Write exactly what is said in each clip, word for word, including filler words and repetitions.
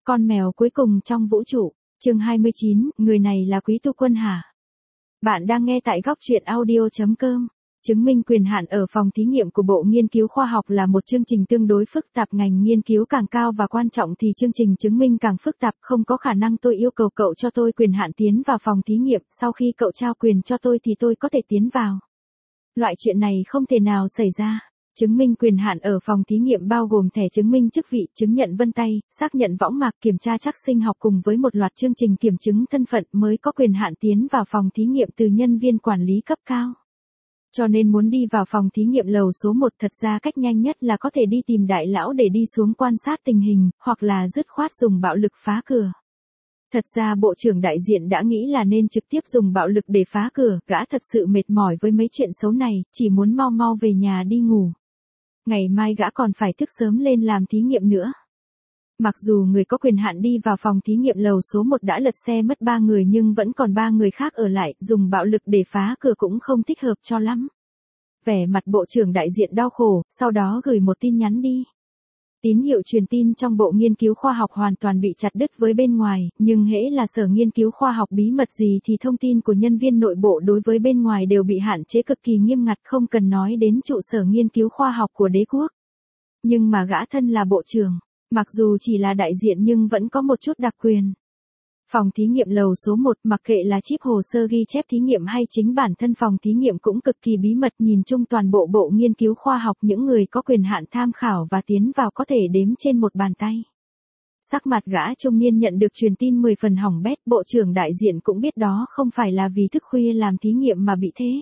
Con mèo cuối cùng trong vũ trụ, chương hai mươi chín, người này là Quý Tu Quân hả? Bạn đang nghe tại góc truyện audio.com. Chứng minh quyền hạn ở phòng thí nghiệm của Bộ Nghiên cứu Khoa học là một chương trình tương đối phức tạp, ngành nghiên cứu càng cao và quan trọng thì chương trình chứng minh càng phức tạp, không có khả năng tôi yêu cầu cậu cho tôi quyền hạn tiến vào phòng thí nghiệm, sau khi cậu trao quyền cho tôi thì tôi có thể tiến vào. Loại chuyện này không thể nào xảy ra. Chứng minh quyền hạn ở phòng thí nghiệm bao gồm thẻ chứng minh chức vị, chứng nhận vân tay, xác nhận võng mạc, kiểm tra trắc sinh học cùng với một loạt chương trình kiểm chứng thân phận mới có quyền hạn tiến vào phòng thí nghiệm từ nhân viên quản lý cấp cao. Cho nên muốn đi vào phòng thí nghiệm lầu số một thật ra cách nhanh nhất là có thể đi tìm đại lão để đi xuống quan sát tình hình, hoặc là dứt khoát dùng bạo lực phá cửa. Thật ra Bộ trưởng đại diện đã nghĩ là nên trực tiếp dùng bạo lực để phá cửa, gã thật sự mệt mỏi với mấy chuyện xấu này, chỉ muốn mau mau về nhà đi ngủ. Ngày mai gã còn phải thức sớm lên làm thí nghiệm nữa. Mặc dù người có quyền hạn đi vào phòng thí nghiệm lầu số một đã lật xe mất ba người nhưng vẫn còn ba người khác ở lại, dùng bạo lực để phá cửa cũng không thích hợp cho lắm. Vẻ mặt Bộ trưởng đại diện đau khổ, sau đó gửi một tin nhắn đi. Tín hiệu truyền tin trong Bộ Nghiên cứu Khoa học hoàn toàn bị chặt đứt với bên ngoài, nhưng hễ là Sở Nghiên cứu Khoa học bí mật gì thì thông tin của nhân viên nội bộ đối với bên ngoài đều bị hạn chế cực kỳ nghiêm ngặt, không cần nói đến trụ sở nghiên cứu khoa học của đế quốc. Nhưng mà gã thân là bộ trưởng, mặc dù chỉ là đại diện nhưng vẫn có một chút đặc quyền. Phòng thí nghiệm lầu số một, mặc kệ là chip hồ sơ ghi chép thí nghiệm hay chính bản thân phòng thí nghiệm cũng cực kỳ bí mật, nhìn chung toàn bộ Bộ Nghiên cứu Khoa học những người có quyền hạn tham khảo và tiến vào có thể đếm trên một bàn tay. Sắc mặt gã trung niên nhận được truyền tin mười phần hỏng bét, bộ trưởng đại diện cũng biết đó không phải là vì thức khuya làm thí nghiệm mà bị thế.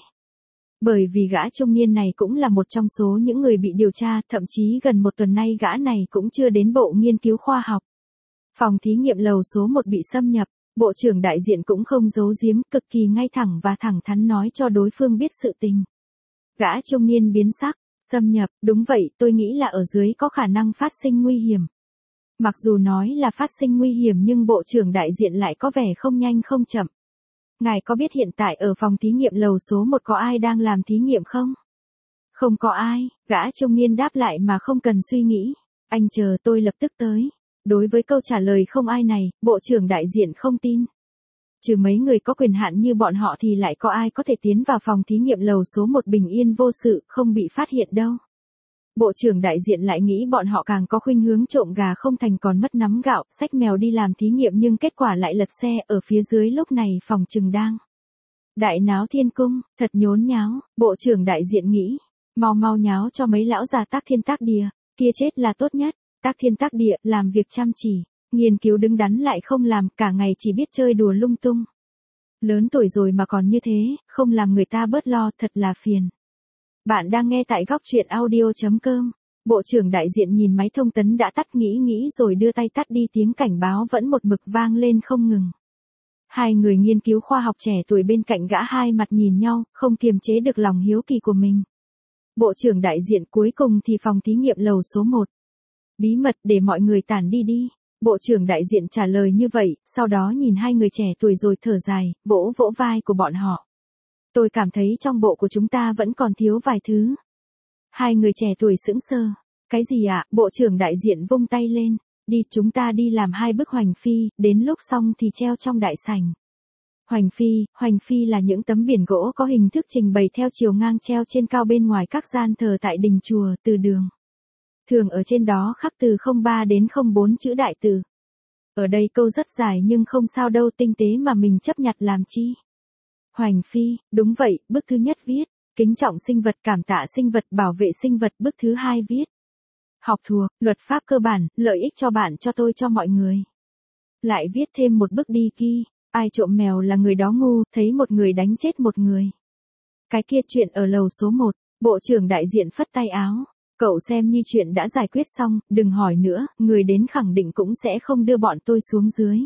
Bởi vì gã trung niên này cũng là một trong số những người bị điều tra, thậm chí gần một tuần nay gã này cũng chưa đến Bộ Nghiên cứu Khoa học. Phòng thí nghiệm lầu số một bị xâm nhập, bộ trưởng đại diện cũng không giấu giếm, cực kỳ ngay thẳng và thẳng thắn nói cho đối phương biết sự tình. Gã trung niên biến sắc, xâm nhập, đúng vậy, tôi nghĩ là ở dưới có khả năng phát sinh nguy hiểm. Mặc dù nói là phát sinh nguy hiểm nhưng bộ trưởng đại diện lại có vẻ không nhanh không chậm. Ngài có biết hiện tại ở phòng thí nghiệm lầu số một có ai đang làm thí nghiệm không? Không có ai, gã trung niên đáp lại mà không cần suy nghĩ. Anh chờ tôi lập tức tới. Đối với câu trả lời không ai này, bộ trưởng đại diện không tin. Trừ mấy người có quyền hạn như bọn họ thì lại có ai có thể tiến vào phòng thí nghiệm lầu số một bình yên vô sự, không bị phát hiện đâu. Bộ trưởng đại diện lại nghĩ bọn họ càng có khuynh hướng trộm gà không thành còn mất nắm gạo, xách mèo đi làm thí nghiệm nhưng kết quả lại lật xe, ở phía dưới lúc này phòng trừng đang đại náo thiên cung, thật nhốn nháo, bộ trưởng đại diện nghĩ, mau mau nháo cho mấy lão già tác thiên tác địa, kia chết là tốt nhất. Tác thiên tác địa, làm việc chăm chỉ, nghiên cứu đứng đắn lại không làm, cả ngày chỉ biết chơi đùa lung tung. Lớn tuổi rồi mà còn như thế, không làm người ta bớt lo, thật là phiền. Bạn đang nghe tại góc truyện audio.com. Bộ trưởng đại diện nhìn máy thông tấn đã tắt, nghĩ nghĩ rồi đưa tay tắt đi, tiếng cảnh báo vẫn một mực vang lên không ngừng. Hai người nghiên cứu khoa học trẻ tuổi bên cạnh gã hai mặt nhìn nhau, không kiềm chế được lòng hiếu kỳ của mình. Bộ trưởng đại diện cuối cùng thì phòng thí nghiệm lầu số một. Bí mật để mọi người tản đi đi. Bộ trưởng đại diện trả lời như vậy, sau đó nhìn hai người trẻ tuổi rồi thở dài, vỗ vỗ vai của bọn họ. Tôi cảm thấy trong bộ của chúng ta vẫn còn thiếu vài thứ. Hai người trẻ tuổi sững sờ. Cái gì ạ? À? Bộ trưởng đại diện vung tay lên. Đi, chúng ta đi làm hai bức hoành phi, đến lúc xong thì treo trong đại sảnh. Hoành phi, hoành phi là những tấm biển gỗ có hình thức trình bày theo chiều ngang treo trên cao bên ngoài các gian thờ tại đình chùa, từ đường. Thường ở trên đó khắc từ không ba đến không bốn chữ đại từ. Ở đây câu rất dài nhưng không sao đâu, tinh tế mà mình chấp nhặt làm chi. Hoành phi, đúng vậy, bức thứ nhất viết, kính trọng sinh vật, cảm tạ sinh vật, bảo vệ sinh vật, bức thứ hai viết. Học thuộc, luật pháp cơ bản, lợi ích cho bạn, cho tôi, cho mọi người. Lại viết thêm một bức đi ghi, ai trộm mèo là người đó ngu, thấy một người đánh chết một người. Cái kia chuyện ở lầu số một, bộ trưởng đại diện phất tay áo. Cậu xem như chuyện đã giải quyết xong, đừng hỏi nữa, người đến khẳng định cũng sẽ không đưa bọn tôi xuống dưới.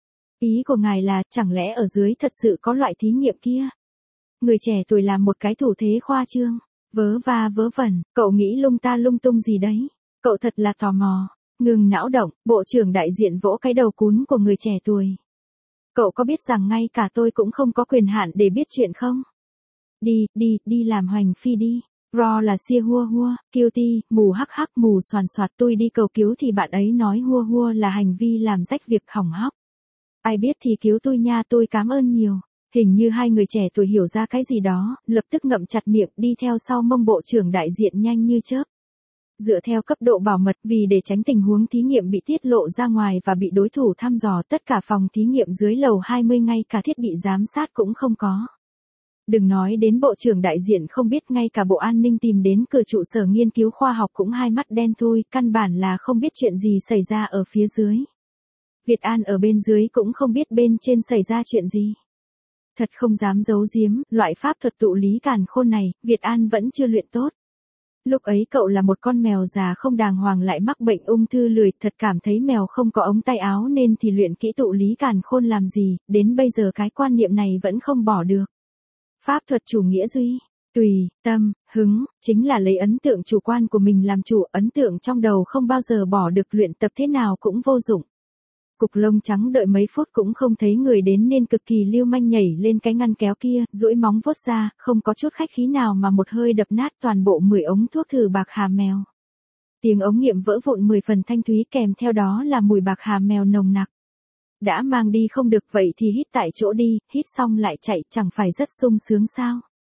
Ý của ngài là, chẳng lẽ ở dưới thật sự có loại thí nghiệm kia? Người trẻ tuổi làm một cái thủ thế khoa trương, vớ va vớ vẩn, cậu nghĩ lung ta lung tung gì đấy? Cậu thật là tò mò, ngừng não động, bộ trưởng đại diện vỗ cái đầu cún của người trẻ tuổi. Cậu có biết rằng ngay cả tôi cũng không có quyền hạn để biết chuyện không? Đi, đi, đi làm hoành phi đi. Ro là xia hua hua, cutie, mù hắc hắc mù soàn soạt tôi đi cầu cứu thì bạn ấy nói hua hua là hành vi làm rách việc hỏng hóc. Ai biết thì cứu tôi nha, tôi cảm ơn nhiều. Hình như hai người trẻ tuổi hiểu ra cái gì đó, lập tức ngậm chặt miệng đi theo sau mông bộ trưởng đại diện nhanh như chớp. Dựa theo cấp độ bảo mật vì để tránh tình huống thí nghiệm bị tiết lộ ra ngoài và bị đối thủ thăm dò, tất cả phòng thí nghiệm dưới lầu hai mươi ngay cả thiết bị giám sát cũng không có. Đừng nói đến bộ trưởng đại diện không biết, ngay cả bộ an ninh tìm đến cửa trụ sở nghiên cứu khoa học cũng hai mắt đen thui, căn bản là không biết chuyện gì xảy ra ở phía dưới. Việt An ở bên dưới cũng không biết bên trên xảy ra chuyện gì. Thật không dám giấu giếm, loại pháp thuật tụ lý càn khôn này, Việt An vẫn chưa luyện tốt. Lúc ấy cậu là một con mèo già không đàng hoàng lại mắc bệnh ung thư lười, thật cảm thấy mèo không có ống tay áo nên thì luyện kỹ tụ lý càn khôn làm gì, đến bây giờ cái quan niệm này vẫn không bỏ được. Pháp thuật chủ nghĩa duy, tùy, tâm, hứng, chính là lấy ấn tượng chủ quan của mình làm chủ, ấn tượng trong đầu không bao giờ bỏ được, luyện tập thế nào cũng vô dụng. Cục lông trắng đợi mấy phút cũng không thấy người đến nên cực kỳ lưu manh nhảy lên cái ngăn kéo kia, duỗi móng vuốt ra, không có chút khách khí nào mà một hơi đập nát toàn bộ mười ống thuốc thử bạc hà mèo. Tiếng ống nghiệm vỡ vụn mười phần thanh thúy, kèm theo đó là mùi bạc hà mèo nồng nặc. Đã mang đi không được vậy thì hít tại chỗ đi, hít xong lại chạy, chẳng phải rất sung sướng sao?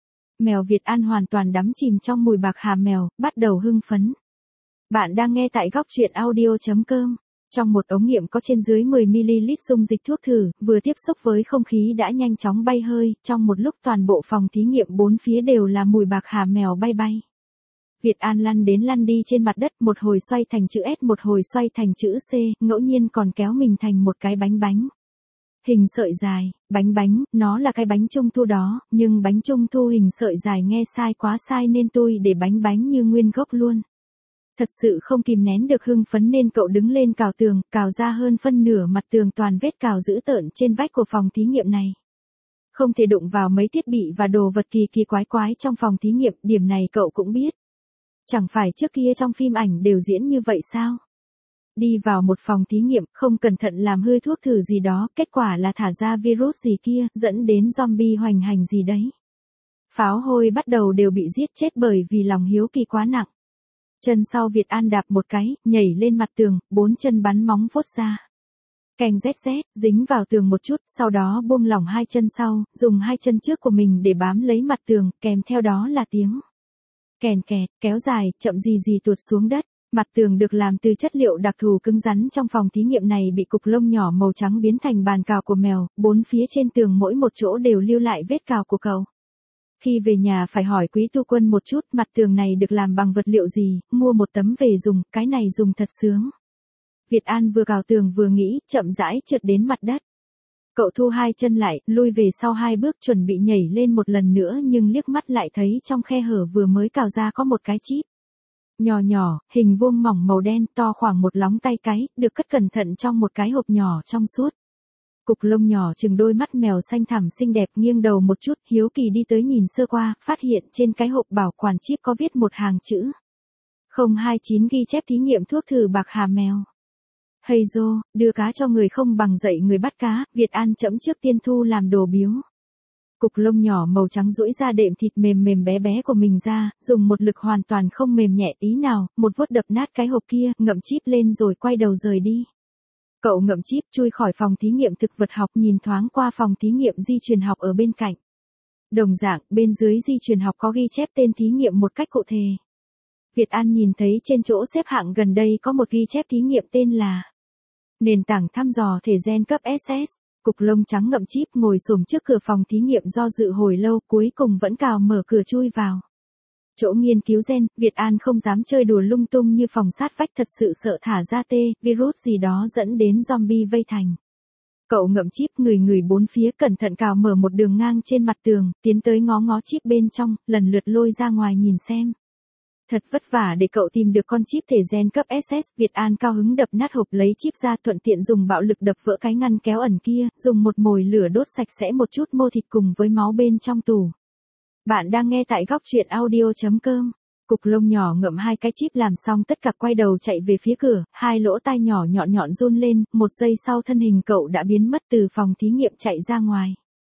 Mèo Việt An hoàn toàn đắm chìm trong mùi bạc hà mèo, bắt đầu hưng phấn. Bạn đang nghe tại góc truyện audio chấm com. Trong một ống nghiệm có trên dưới mười mi-li-lít dung dịch thuốc thử, vừa tiếp xúc với không khí đã nhanh chóng bay hơi, trong một lúc toàn bộ phòng thí nghiệm bốn phía đều là mùi bạc hà mèo bay bay. Việt An lăn đến lăn đi trên mặt đất, một hồi xoay thành chữ S, một hồi xoay thành chữ C, ngẫu nhiên còn kéo mình thành một cái bánh bánh. Hình sợi dài, bánh bánh, nó là cái bánh trung thu đó, nhưng bánh trung thu hình sợi dài nghe sai quá sai nên tôi để bánh bánh như nguyên gốc luôn. Thật sự không kìm nén được hưng phấn nên cậu đứng lên cào tường, cào ra hơn phân nửa mặt tường toàn vết cào dữ tợn trên vách của phòng thí nghiệm này. Không thể đụng vào mấy thiết bị và đồ vật kỳ kỳ quái quái trong phòng thí nghiệm, điểm này cậu cũng biết. Chẳng phải trước kia trong phim ảnh đều diễn như vậy sao? Đi vào một phòng thí nghiệm, không cẩn thận làm hư thuốc thử gì đó, kết quả là thả ra virus gì kia, dẫn đến zombie hoành hành gì đấy. Pháo hôi bắt đầu đều bị giết chết bởi vì lòng hiếu kỳ quá nặng. Chân sau Việt An đạp một cái, nhảy lên mặt tường, bốn chân bắn móng vuốt ra. Kèn zét zét, dính vào tường một chút, sau đó buông lỏng hai chân sau, dùng hai chân trước của mình để bám lấy mặt tường, kèm theo đó là tiếng kèn kẹt, kéo dài, chậm gì gì tuột xuống đất. Mặt tường được làm từ chất liệu đặc thù cứng rắn, trong phòng thí nghiệm này bị cục lông nhỏ màu trắng biến thành bàn cào của mèo, bốn phía trên tường mỗi một chỗ đều lưu lại vết cào của cậu. Khi về nhà phải hỏi Quý Tu Quân một chút, mặt tường này được làm bằng vật liệu gì, mua một tấm về dùng, cái này dùng thật sướng. Việt An vừa cào tường vừa nghĩ, chậm rãi trượt đến mặt đất. Cậu thu hai chân lại, lui về sau hai bước chuẩn bị nhảy lên một lần nữa nhưng liếc mắt lại thấy trong khe hở vừa mới cào ra có một cái chip. Nhỏ nhỏ, hình vuông mỏng màu đen, to khoảng một lóng tay cái, được cất cẩn thận trong một cái hộp nhỏ trong suốt. Cục lông nhỏ chừng đôi mắt mèo xanh thẳm xinh đẹp, nghiêng đầu một chút, hiếu kỳ đi tới nhìn sơ qua, phát hiện trên cái hộp bảo quản chip có viết một hàng chữ. không hai chín ghi chép thí nghiệm thuốc thử bạc hà mèo. Hay dô, đưa cá cho người không bằng dạy người bắt cá, Việt An chẫm trước tiên thu làm đồ biếu. Cục lông nhỏ màu trắng duỗi ra đệm thịt mềm mềm bé bé của mình ra, dùng một lực hoàn toàn không mềm nhẹ tí nào, một vuốt đập nát cái hộp kia, ngậm chip lên rồi quay đầu rời đi. Cậu ngậm chip chui khỏi phòng thí nghiệm thực vật học, nhìn thoáng qua phòng thí nghiệm di truyền học ở bên cạnh. Đồng dạng, bên dưới di truyền học có ghi chép tên thí nghiệm một cách cụ thể. Việt An nhìn thấy trên chỗ xếp hạng gần đây có một ghi chép thí nghiệm tên là nền tảng thăm dò thể gen cấp ét ét. Cục lông trắng ngậm chip ngồi xổm trước cửa phòng thí nghiệm do dự hồi lâu, cuối cùng vẫn cào mở cửa chui vào. Chỗ nghiên cứu gen, Việt An không dám chơi đùa lung tung như phòng sát vách, thật sự sợ thả ra tê, virus gì đó dẫn đến zombie vây thành. Cậu ngậm chip người người bốn phía, cẩn thận cào mở một đường ngang trên mặt tường, tiến tới ngó ngó chip bên trong, lần lượt lôi ra ngoài nhìn xem. Thật vất vả để cậu tìm được con chip thể gen cấp ét ét, Việt An cao hứng đập nát hộp lấy chip ra, thuận tiện dùng bạo lực đập vỡ cái ngăn kéo ẩn kia, dùng một mồi lửa đốt sạch sẽ một chút mô thịt cùng với máu bên trong tủ. Bạn đang nghe tại góc truyện audio chấm com. Cục lông nhỏ ngậm hai cái chip làm xong tất cả quay đầu chạy về phía cửa, hai lỗ tai nhỏ nhọn nhọn run lên, một giây sau thân hình cậu đã biến mất từ phòng thí nghiệm chạy ra ngoài.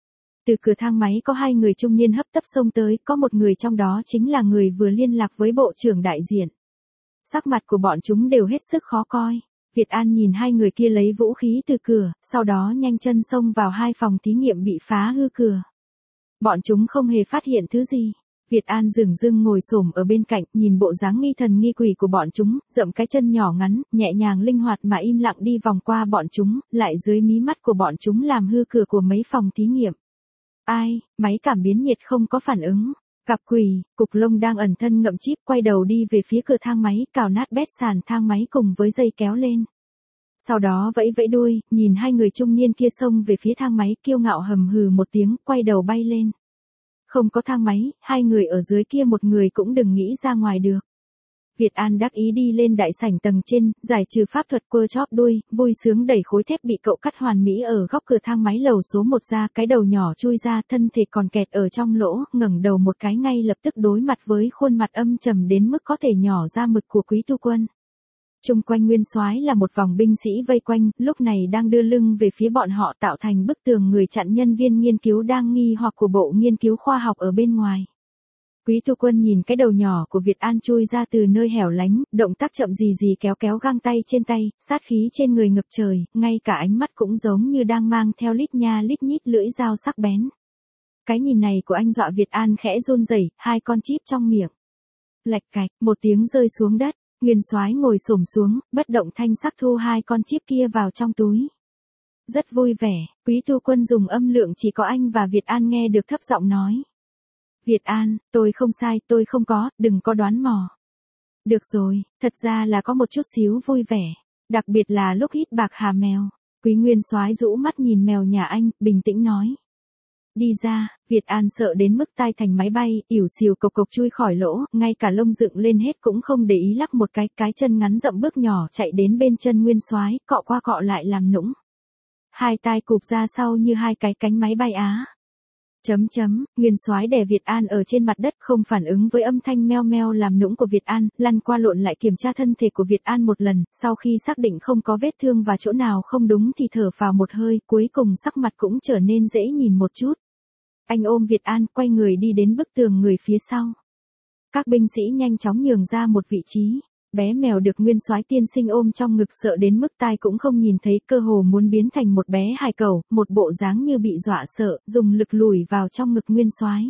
Từ cửa thang máy có hai người trung niên hấp tấp xông tới, có một người trong đó chính là người vừa liên lạc với bộ trưởng đại diện. Sắc mặt của bọn chúng đều hết sức khó coi. Việt An nhìn hai người kia lấy vũ khí từ cửa, sau đó nhanh chân xông vào hai phòng thí nghiệm bị phá hư cửa. Bọn chúng không hề phát hiện thứ gì. Việt An dửng dưng ngồi xổm ở bên cạnh, nhìn bộ dáng nghi thần nghi quỷ của bọn chúng, dậm cái chân nhỏ ngắn, nhẹ nhàng linh hoạt mà im lặng đi vòng qua bọn chúng, lại dưới mí mắt của bọn chúng làm hư cửa của mấy phòng thí nghiệm. Ai, máy cảm biến nhiệt không có phản ứng. Gặp quỷ, cục lông đang ẩn thân ngậm chip quay đầu đi về phía cửa thang máy, cào nát bét sàn thang máy cùng với dây kéo lên. Sau đó vẫy vẫy đuôi, nhìn hai người trung niên kia xông về phía thang máy, kiêu ngạo hầm hừ một tiếng, quay đầu bay lên. Không có thang máy, hai người ở dưới kia một người cũng đừng nghĩ ra ngoài được. Việt An đắc ý đi lên đại sảnh tầng trên, giải trừ pháp thuật quơ chóp đuôi, vui sướng đẩy khối thép bị cậu cắt hoàn mỹ ở góc cửa thang máy lầu số một ra, cái đầu nhỏ chui ra, thân thể còn kẹt ở trong lỗ, ngẩng đầu một cái ngay lập tức đối mặt với khuôn mặt âm trầm đến mức có thể nhỏ ra mực của Quý Tu Quân. Chung quanh Nguyên Soái là một vòng binh sĩ vây quanh, lúc này đang đưa lưng về phía bọn họ tạo thành bức tường người chặn nhân viên nghiên cứu đang nghi hoặc của bộ nghiên cứu khoa học ở bên ngoài. Quý Tu Quân nhìn cái đầu nhỏ của Việt An chui ra từ nơi hẻo lánh, động tác chậm gì gì kéo kéo găng tay trên tay, sát khí trên người ngập trời, ngay cả ánh mắt cũng giống như đang mang theo lít nha lít nhít lưỡi dao sắc bén. Cái nhìn này của anh dọa Việt An khẽ run rẩy, hai con chip trong miệng. Lạch cạch, một tiếng rơi xuống đất, Nguyên Soái ngồi xổm xuống, bất động thanh sắc thu hai con chip kia vào trong túi. Rất vui vẻ, Quý Tu Quân dùng âm lượng chỉ có anh và Việt An nghe được thấp giọng nói. Việt An, tôi không sai, tôi không có, đừng có đoán mò. Được rồi, thật ra là có một chút xíu vui vẻ, đặc biệt là lúc hít bạc hà mèo. Quý Nguyên Soái rũ mắt nhìn mèo nhà anh, bình tĩnh nói. Đi ra, Việt An sợ đến mức tai thành máy bay, ỉu xìu cộc cộc chui khỏi lỗ, ngay cả lông dựng lên hết cũng không để ý lắc một cái, cái chân ngắn rậm bước nhỏ chạy đến bên chân Nguyên Soái, cọ qua cọ lại làm nũng. Hai tai cụp ra sau như hai cái cánh máy bay Á. Chấm chấm, Nguyên Soái đè Việt An ở trên mặt đất không phản ứng với âm thanh meo meo làm nũng của Việt An, lăn qua lộn lại kiểm tra thân thể của Việt An một lần, sau khi xác định không có vết thương và chỗ nào không đúng thì thở phào một hơi, cuối cùng sắc mặt cũng trở nên dễ nhìn một chút. Anh ôm Việt An, quay người đi đến bức tường người phía sau. Các binh sĩ nhanh chóng nhường ra một vị trí. Bé mèo được Nguyên Soái tiên sinh ôm trong ngực sợ đến mức tai cũng không nhìn thấy, cơ hồ muốn biến thành một bé hài cẩu, một bộ dáng như bị dọa sợ, dùng lực lùi vào trong ngực Nguyên Soái.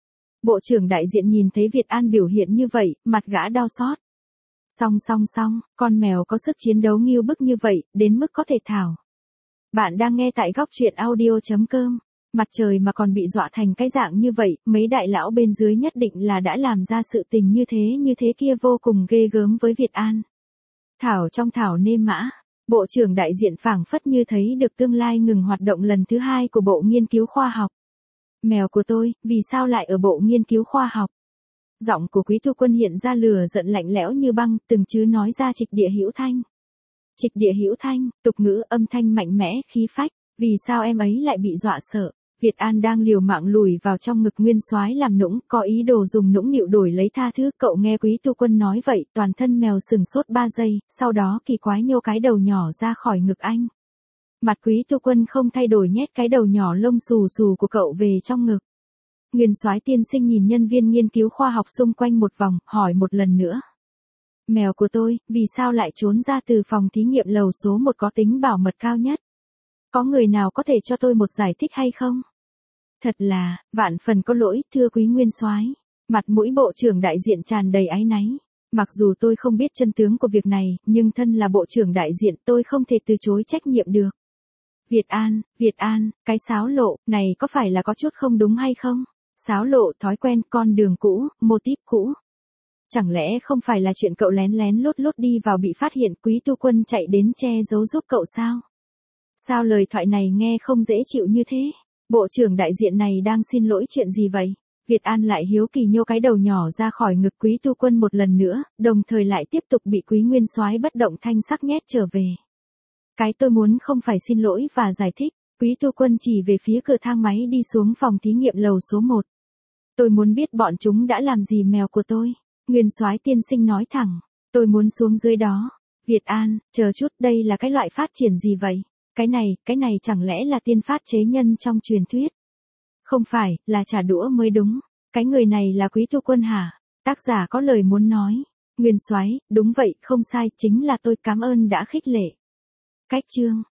Bộ trưởng đại diện nhìn thấy Việt An biểu hiện như vậy, mặt gã đau xót. Song song song, con mèo có sức chiến đấu nghiêu bức như vậy, đến mức có thể thảo. Bạn đang nghe tại góc truyện audio chấm com. Mặt trời mà còn bị dọa thành cái dạng như vậy, mấy đại lão bên dưới nhất định là đã làm ra sự tình như thế như thế kia vô cùng ghê gớm với Việt An. Thảo trong thảo nêm mã, bộ trưởng đại diện phảng phất như thấy được tương lai ngừng hoạt động lần thứ hai của bộ nghiên cứu khoa học. Mèo của tôi, vì sao lại ở bộ nghiên cứu khoa học? Giọng của Quý Tu Quân hiện ra lửa giận lạnh lẽo như băng, từng chữ nói ra trịch địa hữu thanh. Trịch địa hữu thanh, tục ngữ âm thanh mạnh mẽ, khí phách, vì sao em ấy lại bị dọa sợ? Việt An đang liều mạng lùi vào trong ngực Nguyên Soái làm nũng, có ý đồ dùng nũng nịu đổi lấy tha thứ, cậu nghe Quý Tu Quân nói vậy, toàn thân mèo sừng sốt ba giây, sau đó kỳ quái nhô cái đầu nhỏ ra khỏi ngực anh. Mặt Quý Tu Quân không thay đổi nhét cái đầu nhỏ lông xù xù của cậu về trong ngực. Nguyên Soái tiên sinh nhìn nhân viên nghiên cứu khoa học xung quanh một vòng, hỏi một lần nữa. Mèo của tôi, vì sao lại trốn ra từ phòng thí nghiệm lầu số một có tính bảo mật cao nhất? Có người nào có thể cho tôi một giải thích hay không? Thật là, vạn phần có lỗi, thưa Quý Nguyên Soái. Mặt mũi bộ trưởng đại diện tràn đầy áy náy. Mặc dù tôi không biết chân tướng của việc này, nhưng thân là bộ trưởng đại diện tôi không thể từ chối trách nhiệm được. Việt An, Việt An, cái xáo lộ, này có phải là có chút không đúng hay không? Xáo lộ, thói quen, con đường cũ, mô típ cũ. Chẳng lẽ không phải là chuyện cậu lén lén lút lút đi vào bị phát hiện, Quý Tu Quân chạy đến che giấu giúp cậu sao? Sao lời thoại này nghe không dễ chịu như thế? Bộ trưởng đại diện này đang xin lỗi chuyện gì vậy? Việt An lại hiếu kỳ nhô cái đầu nhỏ ra khỏi ngực Quý Tu Quân một lần nữa, đồng thời lại tiếp tục bị Quý Nguyên Soái bất động thanh sắc nhét trở về. Cái tôi muốn không phải xin lỗi và giải thích, Quý Tu Quân chỉ về phía cửa thang máy đi xuống phòng thí nghiệm lầu số một. Tôi muốn biết bọn chúng đã làm gì mèo của tôi. Nguyên Soái tiên sinh nói thẳng, tôi muốn xuống dưới đó. Việt An, chờ chút, đây là cái loại phát triển gì vậy? Cái này, cái này chẳng lẽ là tiên phát chế nhân trong truyền thuyết? Không phải, là trả đũa mới đúng. Cái người này là Quý Tu Quân hả? Tác giả có lời muốn nói. Nguyên Soái, đúng vậy, không sai, chính là tôi, cảm ơn đã khích lệ. Cách chương